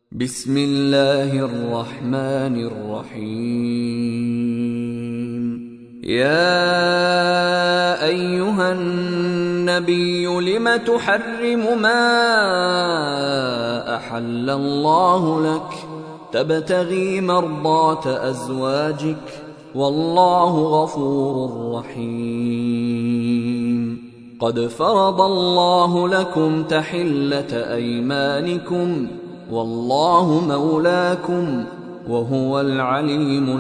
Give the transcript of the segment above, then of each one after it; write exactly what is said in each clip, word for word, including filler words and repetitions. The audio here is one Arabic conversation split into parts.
بسم الله الرحمن الرحيم. يا أيها النبي لم تحرم ما أحل الله لك تبتغي مرضات أزواجك والله غفور رحيم. قد فرض الله لكم تحلة أيمانكم والله مولاكم وهو العليم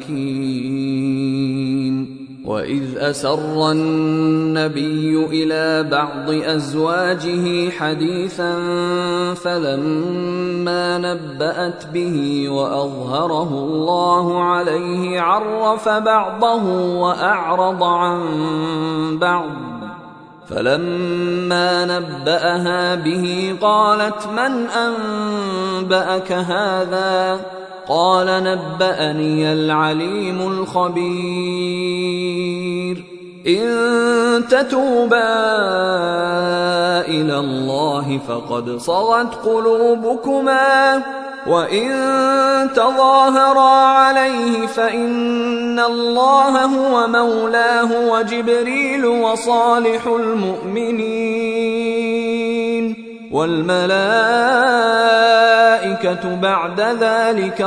الحكيم. وإذ أسر النبي إلى بعض أزواجه حديثا فلما نبأت به وأظهره الله عليه عرف بعضه وأعرض عن بعض، فلما نبأها به قالت من أنبأك هذا؟ قال نبأني العليم الخبير. إن تتوبا إلى الله فقد صغت قلوبكما وإن تظاهرا عليه فإن الله هو مولاه وجبريل وصالح المؤمنين والملائكة بعد ذلك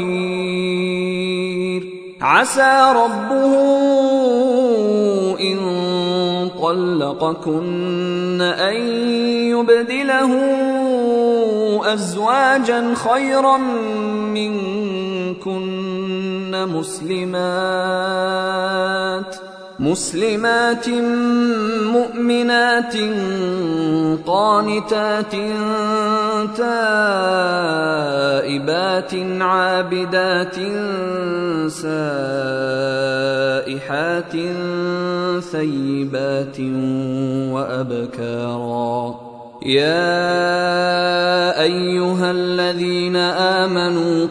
ظهير. عسى ربه إن طلقكن أن يبدله أزواجا خيرا منكن مسلمات مسلمات مؤمنات قانتات تائبات عابدات سائحات ثيبات وأبكارا. يا أيها الذين آمنوا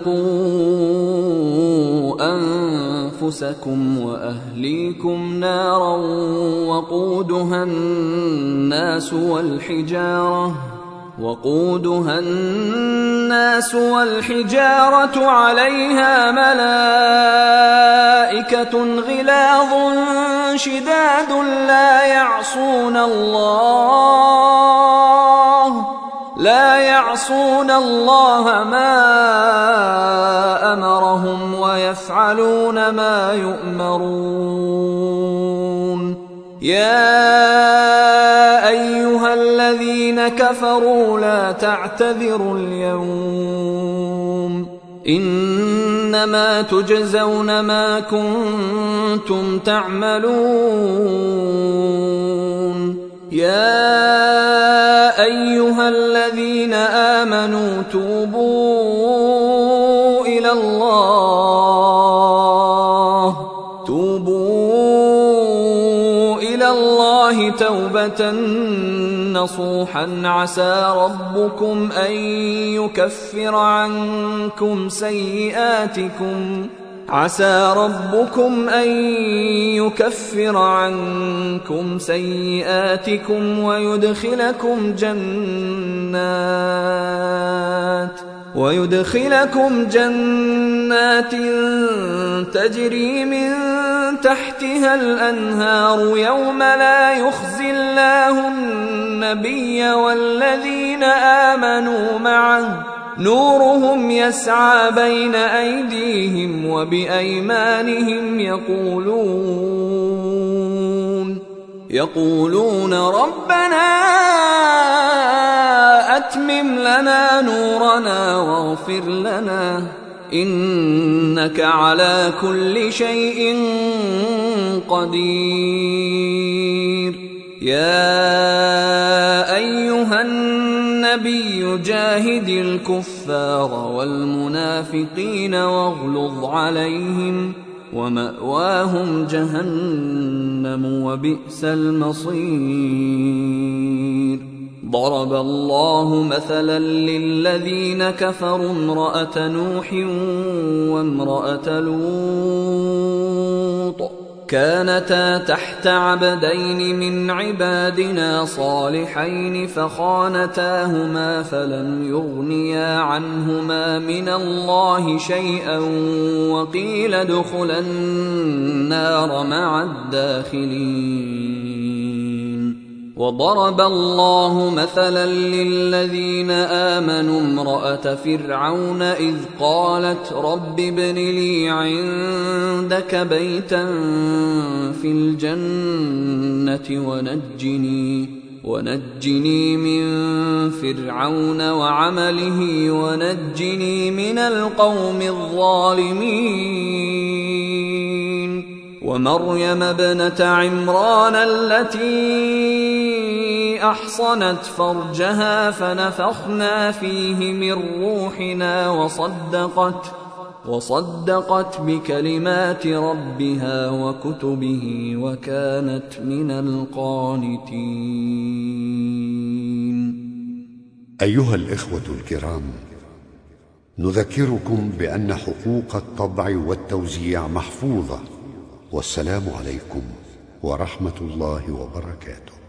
قوا أنفسكم وأهليكم نارا وقودها الناس والحجارة وقودها الناس والحجارة عليها ملائكة غلاظ شداد لا يعصون الله لا يعصون الله ما أمرهم ويفعلون ما يؤمرون. يا أيها الذين كفروا لا تعتذروا اليوم إنما تجزون ما كنتم تعملون. يا أيها الذين آمنوا توبوا إلى الله توبوا إلى الله توبة نصوحا عسى ربكم أن يكفر عنكم سيئاتكم عسى ربكم أن يكفر عنكم سيئاتكم ويدخلكم جنات ويدخلكم جنات تجري من تحتها الأنهار يوم لا يخزي الله النبي والذين آمنوا معه نورهم يسعى بين أيديهم وبأيمانهم يقولون يقولون ربنا أتمم لنا نورنا واغفر لنا إنك على كل شيء قدير. يا أيها النبي جاهد الكفار والمنافقين واغلظ عليهم ومأواهم جهنم وبئس المصير. ضرب الله مثلا للذين كفروا امرأة نوح وامرأة لوط كانتا تحت عبدين من عبادنا صالحين فخانتاهما فلم يغنيا عنهما من الله شيئا وقيل ادخلا النار مع الداخلين. وضرب الله مثلا للذين آمنوا امرأة فرعون إذ قالت رب ابن لي عندك بيتا في الجنة ونجني, ونجني من فرعون وعمله ونجني من القوم الظالمين. ومريم ابنة عمران التي أحصنت فرجها فنفخنا فيه من روحنا وصدقت, وصدقت بكلمات ربها وكتبه وكانت من القانتين. أيها الإخوة الكرام، نذكركم بأن حقوق الطبع والتوزيع محفوظة. والسلام عليكم ورحمة الله وبركاته.